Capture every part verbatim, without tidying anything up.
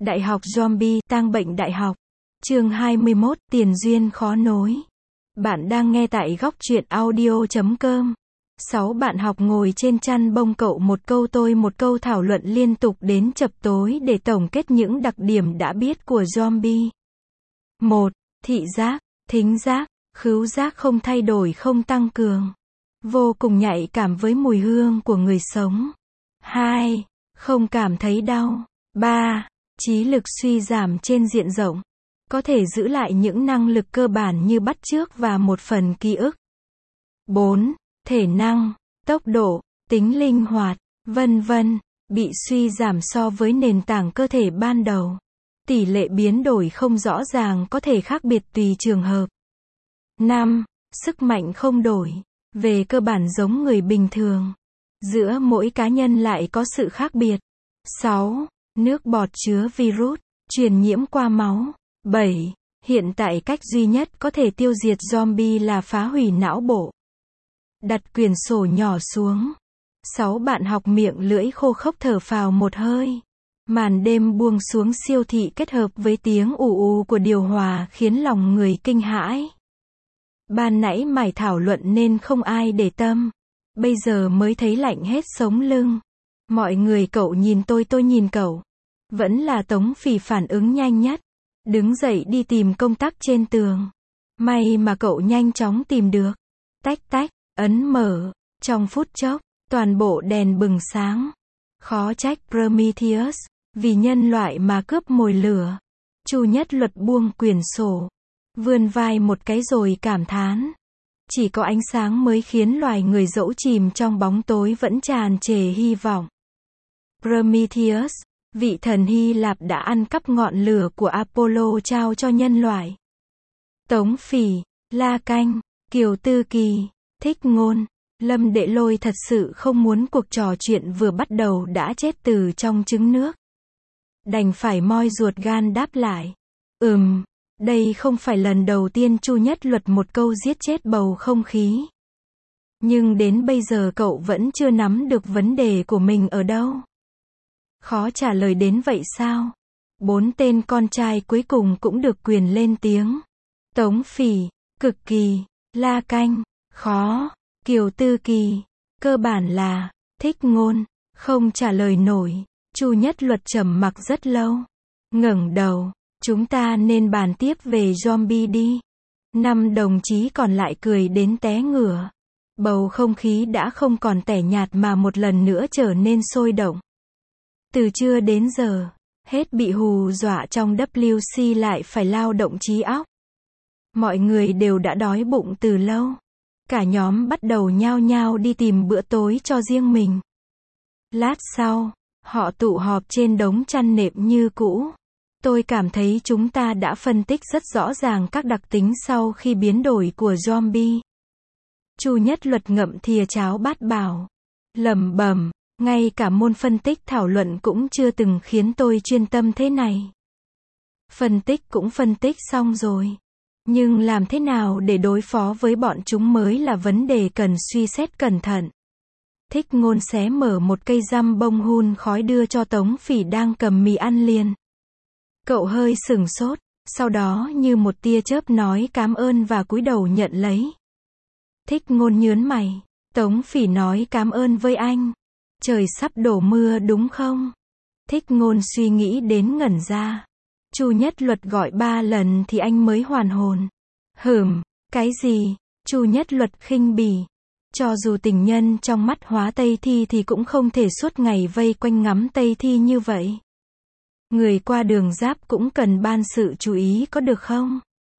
Đại học Zombie, tang bệnh đại học. Chương hai mươi mốt, tiền duyên khó nối. Bạn đang nghe tại góc truyện audio chấm com. Sáu bạn học ngồi trên chăn bông, cậu một câu tôi một câu thảo luận liên tục đến chập tối để tổng kết những đặc điểm đã biết của zombie. một. Thị giác, thính giác, khứu giác không thay đổi không tăng cường. Vô cùng nhạy cảm với mùi hương của người sống. hai. Không cảm thấy đau. ba. Trí lực suy giảm trên diện rộng. Có thể giữ lại những năng lực cơ bản như bắt chước và một phần ký ức. bốn. Thể năng, tốc độ, tính linh hoạt, vân vân, bị suy giảm so với nền tảng cơ thể ban đầu. Tỷ lệ biến đổi không rõ ràng, có thể khác biệt tùy trường hợp. năm. Sức mạnh không đổi. Về cơ bản giống người bình thường. Giữa mỗi cá nhân lại có sự khác biệt. sáu. Nước bọt chứa virus, truyền nhiễm qua máu. bảy. Hiện tại cách duy nhất có thể tiêu diệt zombie là phá hủy não bộ. Đặt quyển sổ nhỏ xuống. Sáu bạn học miệng lưỡi khô khốc thở phào một hơi. Màn đêm buông xuống, siêu thị kết hợp với tiếng ù ù của điều hòa khiến lòng người kinh hãi. Ban nãy mải thảo luận nên không ai để tâm. Bây giờ mới thấy lạnh hết sống lưng. Mọi người cậu nhìn tôi tôi nhìn cậu. Vẫn là Tống Phỉ phản ứng nhanh nhất. Đứng dậy đi tìm công tắc trên tường. May mà cậu nhanh chóng tìm được. Tách tách, ấn mở. Trong phút chốc, toàn bộ đèn bừng sáng. Khó trách Prometheus, vì nhân loại mà cướp mồi lửa. Chu Nhất Luật buông quyển sổ. Vươn vai một cái rồi cảm thán. Chỉ có ánh sáng mới khiến loài người dẫu chìm trong bóng tối vẫn tràn trề hy vọng. Prometheus, vị thần Hy Lạp đã ăn cắp ngọn lửa của Apollo trao cho nhân loại. Tống Phỉ, La Canh, Kiều Tư Kỳ, Thích Ngôn, Lâm Đệ Lôi thật sự không muốn cuộc trò chuyện vừa bắt đầu đã chết từ trong trứng nước. Đành phải moi ruột gan đáp lại. Ừm, đây không phải lần đầu tiên Chu Nhất Luật một câu giết chết bầu không khí. Nhưng đến bây giờ cậu vẫn chưa nắm được vấn đề của mình ở đâu. Khó trả lời đến vậy sao? Bốn tên con trai cuối cùng cũng được quyền lên tiếng. Tống Phỉ, cực kỳ. La Canh, khó. Kiều Tư Kỳ, cơ bản là. Thích Ngôn, không trả lời nổi. Chu Nhất Luật trầm mặc rất lâu. Ngẩng đầu, chúng ta nên bàn tiếp về zombie đi. Năm đồng chí còn lại cười đến té ngửa. Bầu không khí đã không còn tẻ nhạt mà một lần nữa trở nên sôi động. Từ trưa đến giờ, hết bị hù dọa trong W C lại phải lao động trí óc. Mọi người đều đã đói bụng từ lâu. Cả nhóm bắt đầu nhao nhao đi tìm bữa tối cho riêng mình. Lát sau, họ tụ họp trên đống chăn nệm như cũ. Tôi cảm thấy chúng ta đã phân tích rất rõ ràng các đặc tính sau khi biến đổi của zombie. Chu Nhất Luật ngậm thìa cháo bát bảo. Lẩm bẩm, ngay cả môn phân tích thảo luận cũng chưa từng khiến tôi chuyên tâm thế này. Phân tích cũng phân tích xong rồi. Nhưng làm thế nào để đối phó với bọn chúng mới là vấn đề cần suy xét cẩn thận. Thích Ngôn xé mở một cây răm bông hun khói đưa cho Tống Phỉ đang cầm mì ăn liền. Cậu hơi sửng sốt, sau đó như một tia chớp nói cảm ơn và cúi đầu nhận lấy. Thích Ngôn nhớn mày. Tống Phỉ nói cảm ơn với anh. Trời sắp đổ mưa đúng không? Thích Ngôn suy nghĩ đến ngẩn ra. Chu Nhất Luật gọi ba lần thì anh mới hoàn hồn. Hửm, cái gì? Chu Nhất Luật khinh bỉ. Cho dù tình nhân trong mắt hóa Tây Thi thì cũng không thể suốt ngày vây quanh ngắm Tây Thi như vậy. Người qua đường giáp cũng cần ban sự chú ý có được không?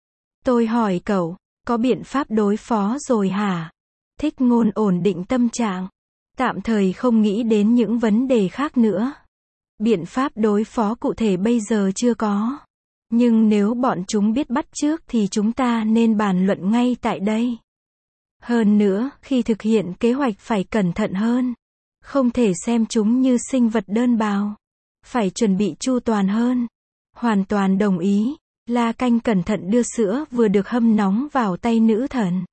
Tôi hỏi cậu, có biện pháp đối phó rồi hả? Thích Ngôn ổn định tâm trạng. Tạm thời không nghĩ đến những vấn đề khác nữa. Biện pháp đối phó cụ thể bây giờ chưa có. Nhưng nếu bọn chúng biết bắt chước thì chúng ta nên bàn luận ngay tại đây. Hơn nữa, khi thực hiện kế hoạch phải cẩn thận hơn. Không thể xem chúng như sinh vật đơn bào. Phải chuẩn bị chu toàn hơn. Hoàn toàn đồng ý. La Canh cẩn thận đưa sữa vừa được hâm nóng vào tay nữ thần.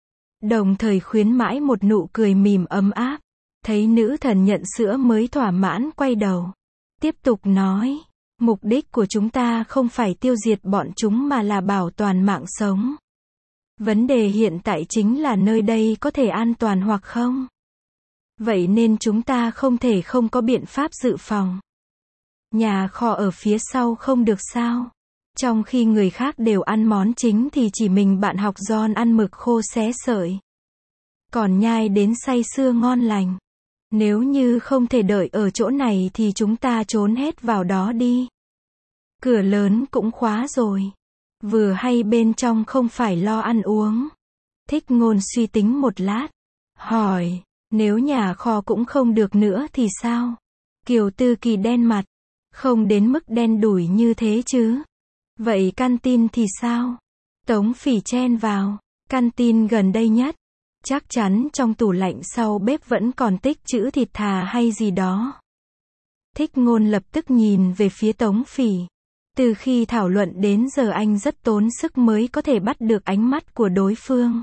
Đồng thời khuyến mãi một nụ cười mỉm ấm áp. Thấy nữ thần nhận sữa mới thỏa mãn quay đầu. Tiếp tục nói. Mục đích của chúng ta không phải tiêu diệt bọn chúng mà là bảo toàn mạng sống. Vấn đề hiện tại chính là nơi đây có thể an toàn hoặc không. Vậy nên chúng ta không thể không có biện pháp dự phòng. Nhà kho ở phía sau không được sao? Trong khi người khác đều ăn món chính thì chỉ mình bạn học John ăn mực khô xé sợi. Còn nhai đến say sưa ngon lành. Nếu như không thể đợi ở chỗ này thì chúng ta trốn hết vào đó đi. Cửa lớn cũng khóa rồi. Vừa hay bên trong không phải lo ăn uống. Thích Ngôn suy tính một lát. Hỏi, nếu nhà kho cũng không được nữa thì sao? Kiều Tư Kỳ đen mặt. Không đến mức đen đủi như thế chứ. Vậy canteen thì sao? Tống Phỉ chen vào. Canteen gần đây nhất. Chắc chắn trong tủ lạnh sau bếp vẫn còn tích trữ thịt thà hay gì đó. Thích Ngôn lập tức nhìn về phía Tống Phỉ. Từ khi thảo luận đến giờ anh rất tốn sức mới có thể bắt được ánh mắt của đối phương.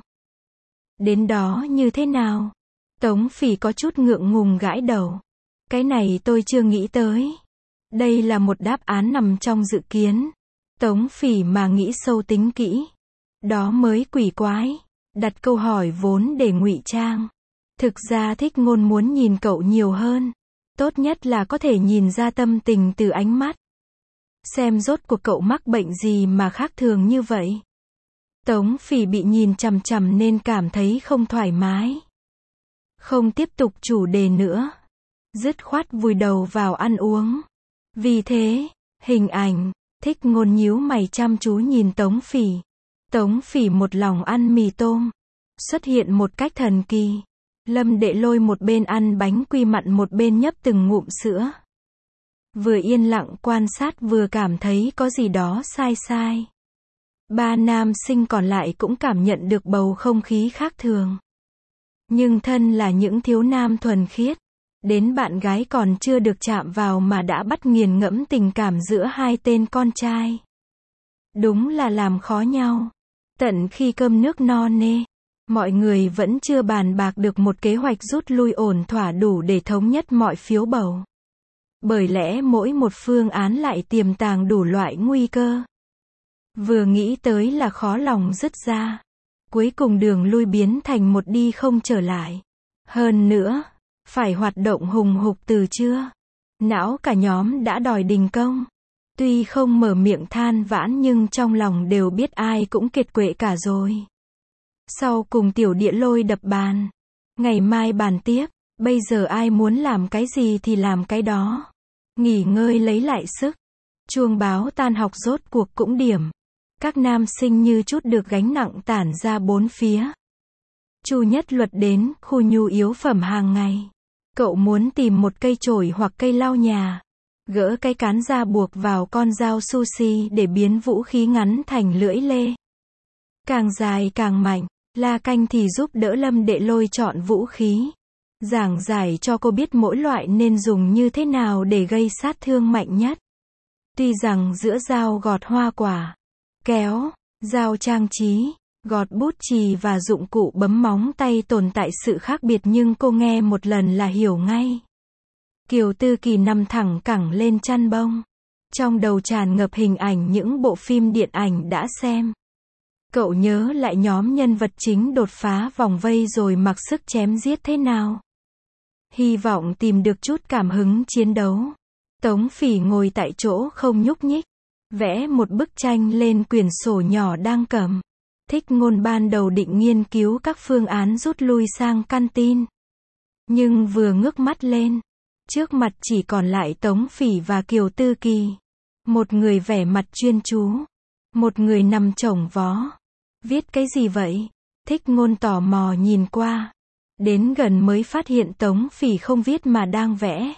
Đến đó như thế nào? Tống Phỉ có chút ngượng ngùng gãi đầu. Cái này tôi chưa nghĩ tới. Đây là một đáp án nằm trong dự kiến. Tống Phỉ mà nghĩ sâu tính kỹ. Đó mới quỷ quái. Đặt câu hỏi vốn để ngụy trang. Thực ra Thích Ngôn muốn nhìn cậu nhiều hơn. Tốt nhất là có thể nhìn ra tâm tình từ ánh mắt. Xem rốt cuộc cậu mắc bệnh gì mà khác thường như vậy. Tống Phỉ bị nhìn chằm chằm nên cảm thấy không thoải mái. Không tiếp tục chủ đề nữa. Dứt khoát vùi đầu vào ăn uống. Vì thế, hình ảnh, Thích Ngôn nhíu mày chăm chú nhìn Tống Phỉ. Tống Phỉ một lòng ăn mì tôm. Xuất hiện một cách thần kỳ. Lâm Đệ Lôi một bên ăn bánh quy mặn một bên nhấp từng ngụm sữa. Vừa yên lặng quan sát vừa cảm thấy có gì đó sai sai. Ba nam sinh còn lại cũng cảm nhận được bầu không khí khác thường. Nhưng thân là những thiếu nam thuần khiết. Đến bạn gái còn chưa được chạm vào mà đã bắt nghiền ngẫm tình cảm giữa hai tên con trai. Đúng là làm khó nhau. Tận khi cơm nước no nê, mọi người vẫn chưa bàn bạc được một kế hoạch rút lui ổn thỏa đủ để thống nhất mọi phiếu bầu. Bởi lẽ mỗi một phương án lại tiềm tàng đủ loại nguy cơ. Vừa nghĩ tới là khó lòng dứt ra. Cuối cùng đường lui biến thành một đi không trở lại. Hơn nữa, phải hoạt động hùng hục từ trưa. Não cả nhóm đã đòi đình công. Tuy không mở miệng than vãn nhưng trong lòng đều biết ai cũng kiệt quệ cả rồi. Sau cùng Tiểu Địa Lôi đập bàn. Ngày mai bàn tiếp, bây giờ ai muốn làm cái gì thì làm cái đó. Nghỉ ngơi lấy lại sức. Chuông báo tan học rốt cuộc cũng điểm. Các nam sinh như chút được gánh nặng tản ra bốn phía. Chu Nhất Luật đến, khu nhu yếu phẩm hàng ngày. Cậu muốn tìm một cây chổi hoặc cây lau nhà. Gỡ cái cán ra buộc vào con dao sushi để biến vũ khí ngắn thành lưỡi lê. Càng dài càng mạnh. La Canh thì giúp đỡ Lâm Đệ Lôi chọn vũ khí. Giảng giải cho cô biết mỗi loại nên dùng như thế nào để gây sát thương mạnh nhất. Tuy rằng giữa dao gọt hoa quả, kéo, dao trang trí, gọt bút chì và dụng cụ bấm móng tay tồn tại sự khác biệt nhưng cô nghe một lần là hiểu ngay. Kiều Tư Kỳ nằm thẳng cẳng lên chăn bông. Trong đầu tràn ngập hình ảnh những bộ phim điện ảnh đã xem. Cậu nhớ lại nhóm nhân vật chính đột phá vòng vây rồi mặc sức chém giết thế nào. Hy vọng tìm được chút cảm hứng chiến đấu. Tống Phỉ ngồi tại chỗ không nhúc nhích. Vẽ một bức tranh lên quyển sổ nhỏ đang cầm. Thích Ngôn ban đầu định nghiên cứu các phương án rút lui sang canteen. Nhưng vừa ngước mắt lên, trước mặt chỉ còn lại Tống Phỉ và Kiều Tư Kỳ. Một người vẻ mặt chuyên chú. Một người nằm chồng vó. Viết cái gì vậy? Thích Ngôn tò mò nhìn qua. Đến gần mới phát hiện Tống Phỉ không viết mà đang vẽ.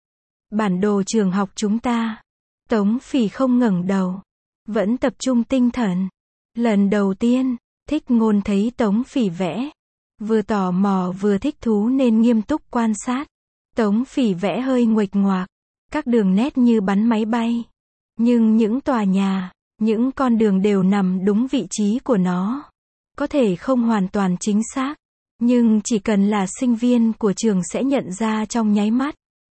Bản đồ trường học chúng ta. Tống Phỉ không ngẩng đầu. Vẫn tập trung tinh thần. Lần đầu tiên, Thích Ngôn thấy Tống Phỉ vẽ. Vừa tò mò vừa thích thú nên nghiêm túc quan sát. Tống Phỉ vẽ hơi nguệch ngoạc. Các đường nét như bắn máy bay. Nhưng những tòa nhà, những con đường đều nằm đúng vị trí của nó. Có thể không hoàn toàn chính xác. Nhưng chỉ cần là sinh viên của trường sẽ nhận ra trong nháy mắt.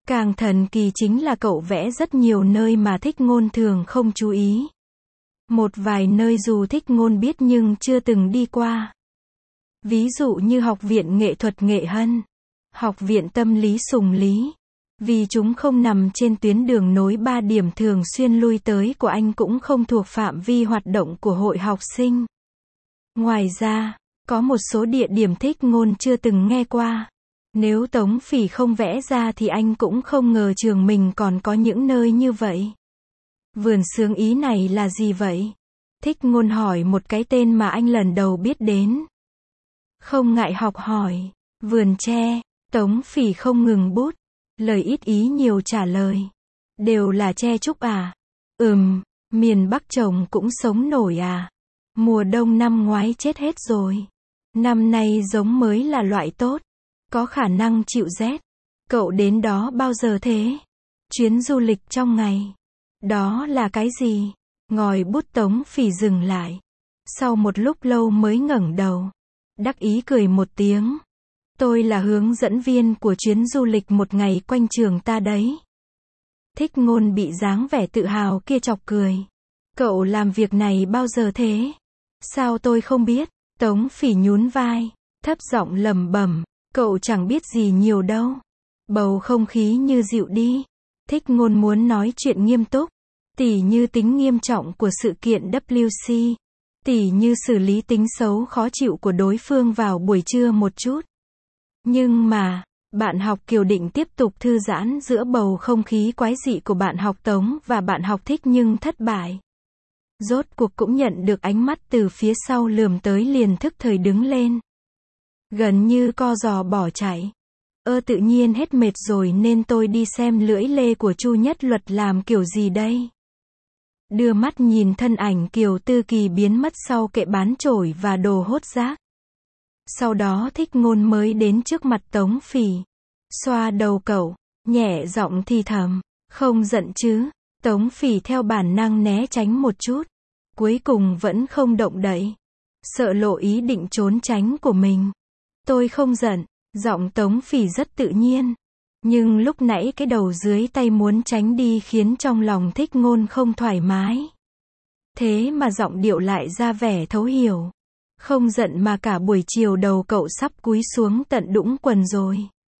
Càng thần kỳ chính là cậu vẽ rất nhiều nơi mà Thích Ngôn thường không chú ý. Một vài nơi dù Thích Ngôn biết nhưng chưa từng đi qua. Ví dụ như Học viện Nghệ thuật Nghệ Hân, Học viện Tâm lý Sùng Lý. Vì chúng không nằm trên tuyến đường nối ba điểm thường xuyên lui tới của anh cũng không thuộc phạm vi hoạt động của hội học sinh. Ngoài ra, có một số địa điểm Thích Ngôn chưa từng nghe qua. Nếu Tống Phỉ không vẽ ra thì anh cũng không ngờ trường mình còn có những nơi như vậy. Vườn Sướng Ý này là gì vậy? Thích Ngôn hỏi một cái tên mà anh lần đầu biết đến. Không ngại học hỏi. Vườn tre. Tống Phỉ không ngừng bút. Lời ít ý nhiều trả lời. Đều là tre trúc à? Ừm, miền Bắc trồng cũng sống nổi à? Mùa đông năm ngoái chết hết rồi. Năm nay giống mới là loại tốt. Có khả năng chịu rét. Cậu đến đó bao giờ thế? Chuyến du lịch trong ngày. Đó là cái gì? Ngòi bút Tống Phỉ dừng lại. Sau một lúc lâu mới ngẩng đầu. Đắc ý cười một tiếng. Tôi là hướng dẫn viên của chuyến du lịch một ngày quanh trường ta đấy. Thích Ngôn bị dáng vẻ tự hào kia chọc cười. Cậu làm việc này bao giờ thế? Sao tôi không biết? Tống Phỉ nhún vai, thấp giọng lẩm bẩm. Cậu chẳng biết gì nhiều đâu. Bầu không khí như dịu đi. Thích Ngôn muốn nói chuyện nghiêm túc. Tỉ như tính nghiêm trọng của sự kiện W C. Tỉ như xử lý tính xấu khó chịu của đối phương vào buổi trưa một chút. Nhưng mà, bạn học Kiều định tiếp tục thư giãn giữa bầu không khí quái dị của bạn học Tống và bạn học Thích nhưng thất bại. Rốt cuộc cũng nhận được ánh mắt từ phía sau lườm tới liền thức thời đứng lên. Gần như co giò bỏ chạy. Ơ tự nhiên hết mệt rồi nên tôi đi xem lưỡi lê của Chu Nhất Luật làm kiểu gì đây. Đưa mắt nhìn thân ảnh Kiều Tư Kỳ biến mất sau kệ bán chổi và đồ hốt rác. Sau đó Thích Ngôn mới đến trước mặt Tống Phỉ. Xoa đầu cậu, nhẹ giọng thì thầm. Không giận chứ? Tống Phỉ theo bản năng né tránh một chút. Cuối cùng vẫn không động đậy. Sợ lộ ý định trốn tránh của mình. Tôi không giận. Giọng Tống Phỉ rất tự nhiên. Nhưng lúc nãy cái đầu dưới tay muốn tránh đi khiến trong lòng Thích Ngôn không thoải mái. Thế mà giọng điệu lại ra vẻ thấu hiểu. Không giận mà cả buổi chiều đầu cậu sắp cúi xuống tận đũng quần rồi.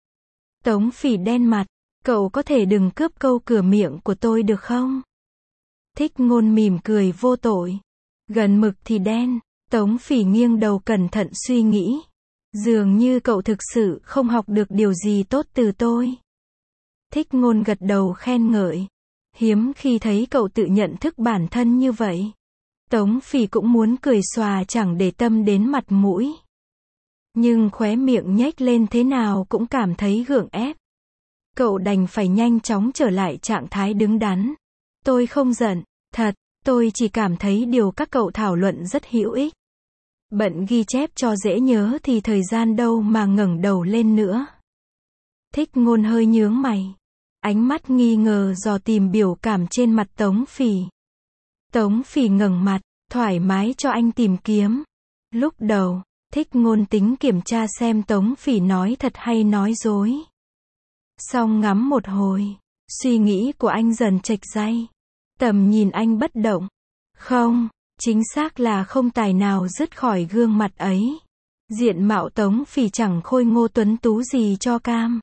Tống Phỉ đen mặt. Cậu có thể đừng cướp câu cửa miệng của tôi được không? Thích Ngôn mỉm cười vô tội. Gần mực thì đen. Tống Phỉ nghiêng đầu cẩn thận suy nghĩ. Dường như cậu thực sự không học được điều gì tốt từ tôi. Thích Ngôn gật đầu khen ngợi. Hiếm khi thấy cậu tự nhận thức bản thân như vậy. Tống Phỉ cũng muốn cười xòa chẳng để tâm đến mặt mũi. Nhưng khóe miệng nhếch lên thế nào cũng cảm thấy gượng ép. Cậu đành phải nhanh chóng trở lại trạng thái đứng đắn. Tôi không giận, thật, tôi chỉ cảm thấy điều các cậu thảo luận rất hữu ích. Bận ghi chép cho dễ nhớ thì thời gian đâu mà ngẩng đầu lên nữa. Thích Ngôn hơi nhướng mày. Ánh mắt nghi ngờ dò tìm biểu cảm trên mặt Tống Phỉ. Tống Phỉ ngẩng mặt, thoải mái cho anh tìm kiếm. Lúc đầu, Thích Ngôn tính kiểm tra xem Tống Phỉ nói thật hay nói dối. Xong ngắm một hồi, suy nghĩ của anh dần chệch dây. Tầm nhìn anh bất động. Không, chính xác là không tài nào dứt khỏi gương mặt ấy. Diện mạo Tống Phỉ chẳng khôi ngô tuấn tú gì cho cam.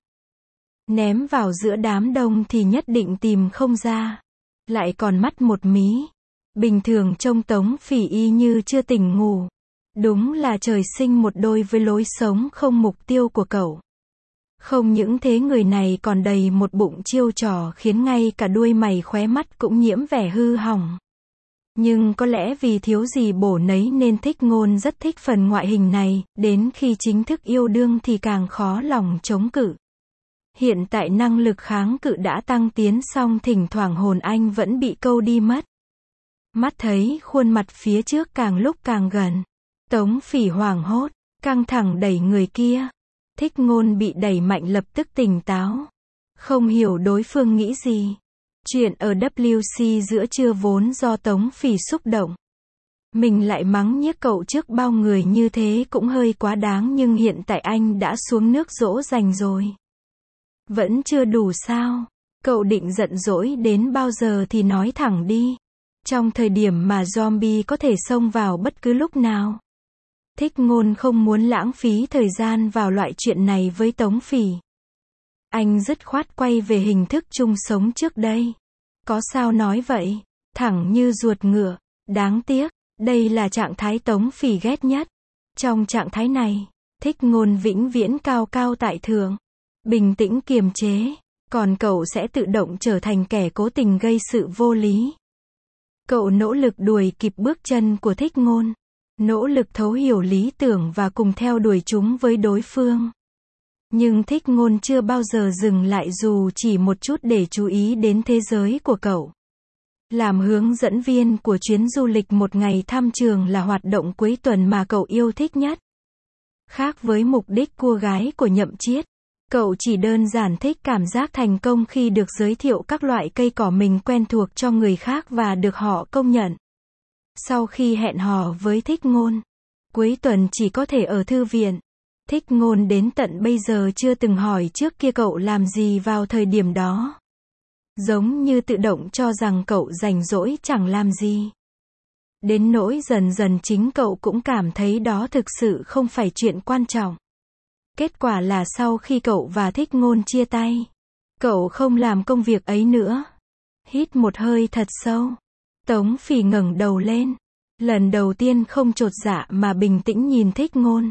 Ném vào giữa đám đông thì nhất định tìm không ra. Lại còn mắt một mí. Bình thường trông Tống Phỉ y như chưa tỉnh ngủ. Đúng là trời sinh một đôi với lối sống không mục tiêu của cậu. Không những thế người này còn đầy một bụng chiêu trò khiến ngay cả đuôi mày khóe mắt cũng nhiễm vẻ hư hỏng. Nhưng có lẽ vì thiếu gì bổ nấy nên Thích Ngôn rất thích phần ngoại hình này, đến khi chính thức yêu đương thì càng khó lòng chống cự. Hiện tại năng lực kháng cự đã tăng tiến song thỉnh thoảng hồn anh vẫn bị câu đi mất. Mắt thấy khuôn mặt phía trước càng lúc càng gần. Tống Phỉ hoảng hốt, căng thẳng đẩy người kia. Thích Ngôn bị đẩy mạnh lập tức tỉnh táo. Không hiểu đối phương nghĩ gì. Chuyện ở W C giữa trưa vốn do Tống Phỉ xúc động. Mình lại mắng nhiếc cậu trước bao người như thế cũng hơi quá đáng nhưng hiện tại anh đã xuống nước dỗ dành rồi. Vẫn chưa đủ sao? Cậu định giận dỗi đến bao giờ thì nói thẳng đi. Trong thời điểm mà zombie có thể xông vào bất cứ lúc nào. Thích Ngôn không muốn lãng phí thời gian vào loại chuyện này với Tống Phỉ. Anh dứt khoát quay về hình thức chung sống trước đây. Có sao nói vậy? Thẳng như ruột ngựa. Đáng tiếc, đây là trạng thái Tống Phỉ ghét nhất. Trong trạng thái này, Thích Ngôn vĩnh viễn cao cao tại thượng, bình tĩnh kiềm chế, còn cậu sẽ tự động trở thành kẻ cố tình gây sự vô lý. Cậu nỗ lực đuổi kịp bước chân của Thích Ngôn, nỗ lực thấu hiểu lý tưởng và cùng theo đuổi chúng với đối phương. Nhưng Thích Ngôn chưa bao giờ dừng lại dù chỉ một chút để chú ý đến thế giới của cậu. Làm hướng dẫn viên của chuyến du lịch một ngày thăm trường là hoạt động cuối tuần mà cậu yêu thích nhất. Khác với mục đích cua gái của Nhậm Chiết, cậu chỉ đơn giản thích cảm giác thành công khi được giới thiệu các loại cây cỏ mình quen thuộc cho người khác và được họ công nhận. Sau khi hẹn hò với Thích Ngôn, cuối tuần chỉ có thể ở thư viện. Thích Ngôn đến tận bây giờ chưa từng hỏi trước kia cậu làm gì vào thời điểm đó. Giống như tự động cho rằng cậu rảnh rỗi chẳng làm gì. Đến nỗi dần dần chính cậu cũng cảm thấy đó thực sự không phải chuyện quan trọng. Kết quả là sau khi cậu và Thích Ngôn chia tay, cậu không làm công việc ấy nữa. Hít một hơi thật sâu, Tống Phỉ ngẩng đầu lên, lần đầu tiên không chột dạ mà bình tĩnh nhìn Thích Ngôn.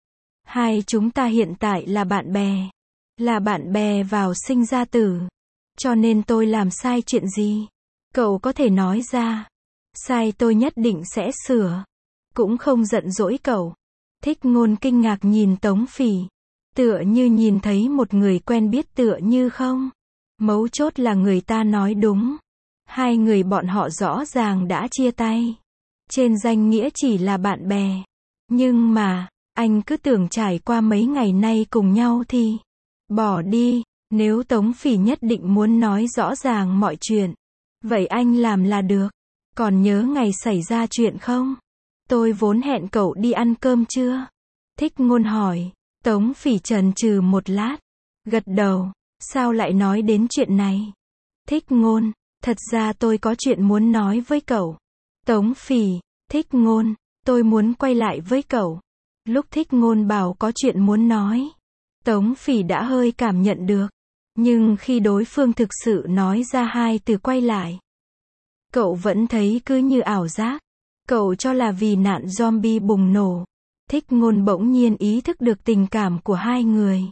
Hai chúng ta hiện tại là bạn bè, là bạn bè vào sinh ra tử. Cho nên tôi làm sai chuyện gì? Cậu có thể nói ra. Sai tôi nhất định sẽ sửa. Cũng không giận dỗi cậu. Thích Ngôn kinh ngạc nhìn Tống Phỉ. Tựa như nhìn thấy một người quen biết tựa như không. Mấu chốt là người ta nói đúng. Hai người bọn họ rõ ràng đã chia tay. Trên danh nghĩa chỉ là bạn bè. Nhưng mà, anh cứ tưởng trải qua mấy ngày nay cùng nhau thì bỏ đi. Nếu Tống Phỉ nhất định muốn nói rõ ràng mọi chuyện, vậy anh làm là được. Còn nhớ ngày xảy ra chuyện không? Tôi vốn hẹn cậu đi ăn cơm chưa? Thích Ngôn hỏi. Tống Phỉ chần chừ một lát, gật đầu. Sao lại nói đến chuyện này? Thích Ngôn, thật ra tôi có chuyện muốn nói với cậu. Tống Phỉ, Thích Ngôn, tôi muốn quay lại với cậu. Lúc Thích Ngôn bảo có chuyện muốn nói, Tống Phỉ đã hơi cảm nhận được. Nhưng khi đối phương thực sự nói ra hai từ quay lại, cậu vẫn thấy cứ như ảo giác. Cậu cho là vì nạn zombie bùng nổ, Thích Ngôn bỗng nhiên ý thức được tình cảm của hai người.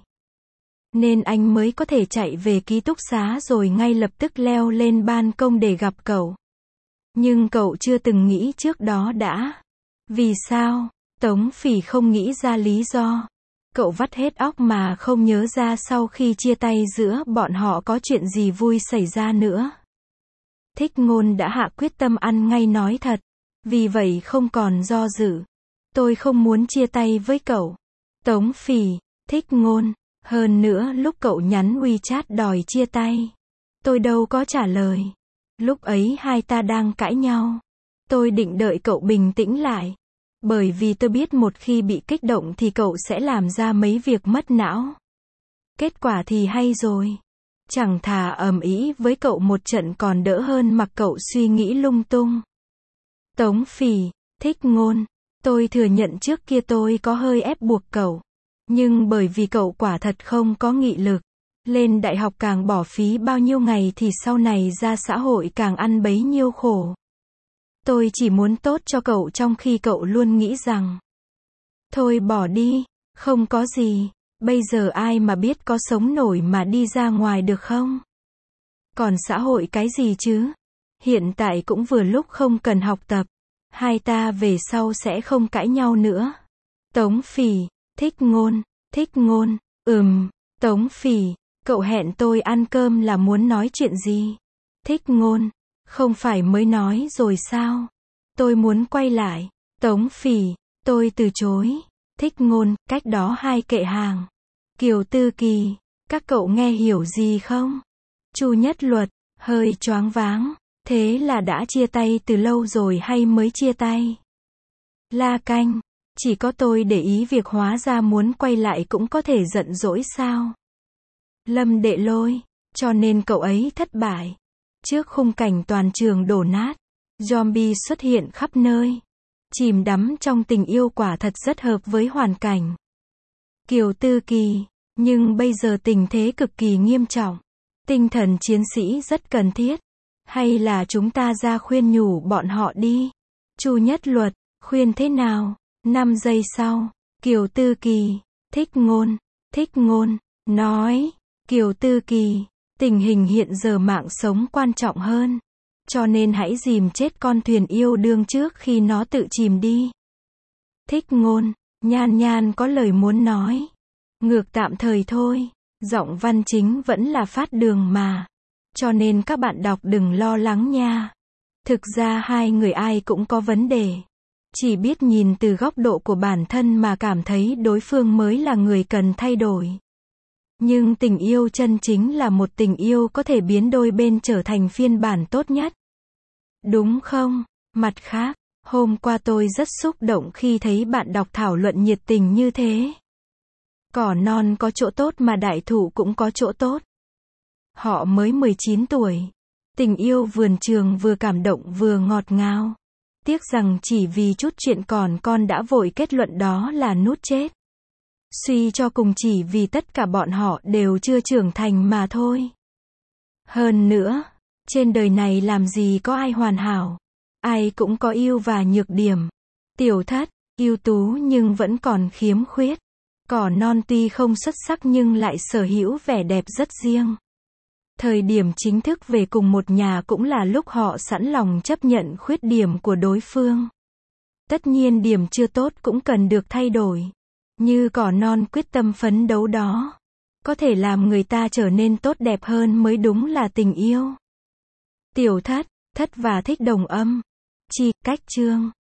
Nên anh mới có thể chạy về ký túc xá rồi ngay lập tức leo lên ban công để gặp cậu. Nhưng cậu chưa từng nghĩ trước đó đã. Vì sao? Tống Phỉ không nghĩ ra lý do. Cậu vắt hết óc mà không nhớ ra sau khi chia tay giữa bọn họ có chuyện gì vui xảy ra nữa. Thích Ngôn đã hạ quyết tâm ăn ngay nói thật. Vì vậy không còn do dự. Tôi không muốn chia tay với cậu. Tống Phỉ, Thích Ngôn. Hơn nữa lúc cậu nhắn WeChat đòi chia tay, tôi đâu có trả lời. Lúc ấy hai ta đang cãi nhau. Tôi định đợi cậu bình tĩnh lại. Bởi vì tôi biết một khi bị kích động thì cậu sẽ làm ra mấy việc mất não. Kết quả thì hay rồi. Chẳng thà ầm ĩ với cậu một trận còn đỡ hơn mặc cậu suy nghĩ lung tung. Tống Phỉ, Thích Ngôn. Tôi thừa nhận trước kia tôi có hơi ép buộc cậu. Nhưng bởi vì cậu quả thật không có nghị lực. Lên đại học càng bỏ phí bao nhiêu ngày thì sau này ra xã hội càng ăn bấy nhiêu khổ. Tôi chỉ muốn tốt cho cậu trong khi cậu luôn nghĩ rằng thôi bỏ đi, không có gì. Bây giờ ai mà biết có sống nổi mà đi ra ngoài được không? Còn xã hội cái gì chứ? Hiện tại cũng vừa lúc không cần học tập. Hai ta về sau sẽ không cãi nhau nữa. Tống Phỉ, Thích Ngôn. Thích Ngôn, ừm. Tống Phỉ, cậu hẹn tôi ăn cơm là muốn nói chuyện gì? Thích Ngôn, không phải mới nói rồi sao? Tôi muốn quay lại. Tống Phỉ, tôi từ chối. Thích Ngôn, cách đó hai kệ hàng. Kiều Tư Kỳ, các cậu nghe hiểu gì không? Chu Nhất Luật, hơi choáng váng. Thế là đã chia tay từ lâu rồi hay mới chia tay? La Canh, chỉ có tôi để ý việc hóa ra muốn quay lại cũng có thể giận dỗi sao? Lâm Đệ Lôi. Cho nên cậu ấy thất bại. Trước khung cảnh toàn trường đổ nát, zombie xuất hiện khắp nơi. Chìm đắm trong tình yêu quả thật rất hợp với hoàn cảnh. Kiều Tư Kỳ. Nhưng bây giờ tình thế cực kỳ nghiêm trọng. Tinh thần chiến sĩ rất cần thiết. Hay là chúng ta ra khuyên nhủ bọn họ đi. Chu Nhất Luật. Khuyên thế nào? năm giây sau. Kiều Tư Kỳ. Thích Ngôn. Thích Ngôn. Nói. Kiều Tư Kỳ. Tình hình hiện giờ mạng sống quan trọng hơn. Cho nên hãy dìm chết con thuyền yêu đương trước khi nó tự chìm đi. Thích Ngôn. Nhan Nhan có lời muốn nói. Ngược tạm thời thôi. Giọng văn chính vẫn là phát đường mà. Cho nên các bạn đọc đừng lo lắng nha. Thực ra hai người ai cũng có vấn đề. Chỉ biết nhìn từ góc độ của bản thân mà cảm thấy đối phương mới là người cần thay đổi. Nhưng tình yêu chân chính là một tình yêu có thể biến đôi bên trở thành phiên bản tốt nhất. Đúng không? Mặt khác, hôm qua tôi rất xúc động khi thấy bạn đọc thảo luận nhiệt tình như thế. Cỏ non có chỗ tốt mà đại thụ cũng có chỗ tốt. Họ mới mười chín tuổi. Tình yêu vườn trường vừa cảm động vừa ngọt ngào. Tiếc rằng chỉ vì chút chuyện còn con đã vội kết luận đó là nút chết. Suy cho cùng chỉ vì tất cả bọn họ đều chưa trưởng thành mà thôi. Hơn nữa, trên đời này làm gì có ai hoàn hảo. Ai cũng có ưu và nhược điểm. Tiểu Thất, ưu tú nhưng vẫn còn khiếm khuyết. Cỏ non tuy không xuất sắc nhưng lại sở hữu vẻ đẹp rất riêng. Thời điểm chính thức về cùng một nhà cũng là lúc họ sẵn lòng chấp nhận khuyết điểm của đối phương. Tất nhiên điểm chưa tốt cũng cần được thay đổi. Như cỏ non quyết tâm phấn đấu đó. Có thể làm người ta trở nên tốt đẹp hơn mới đúng là tình yêu. Tiểu Thất, Thất và Thích đồng âm. Chi, cách chương.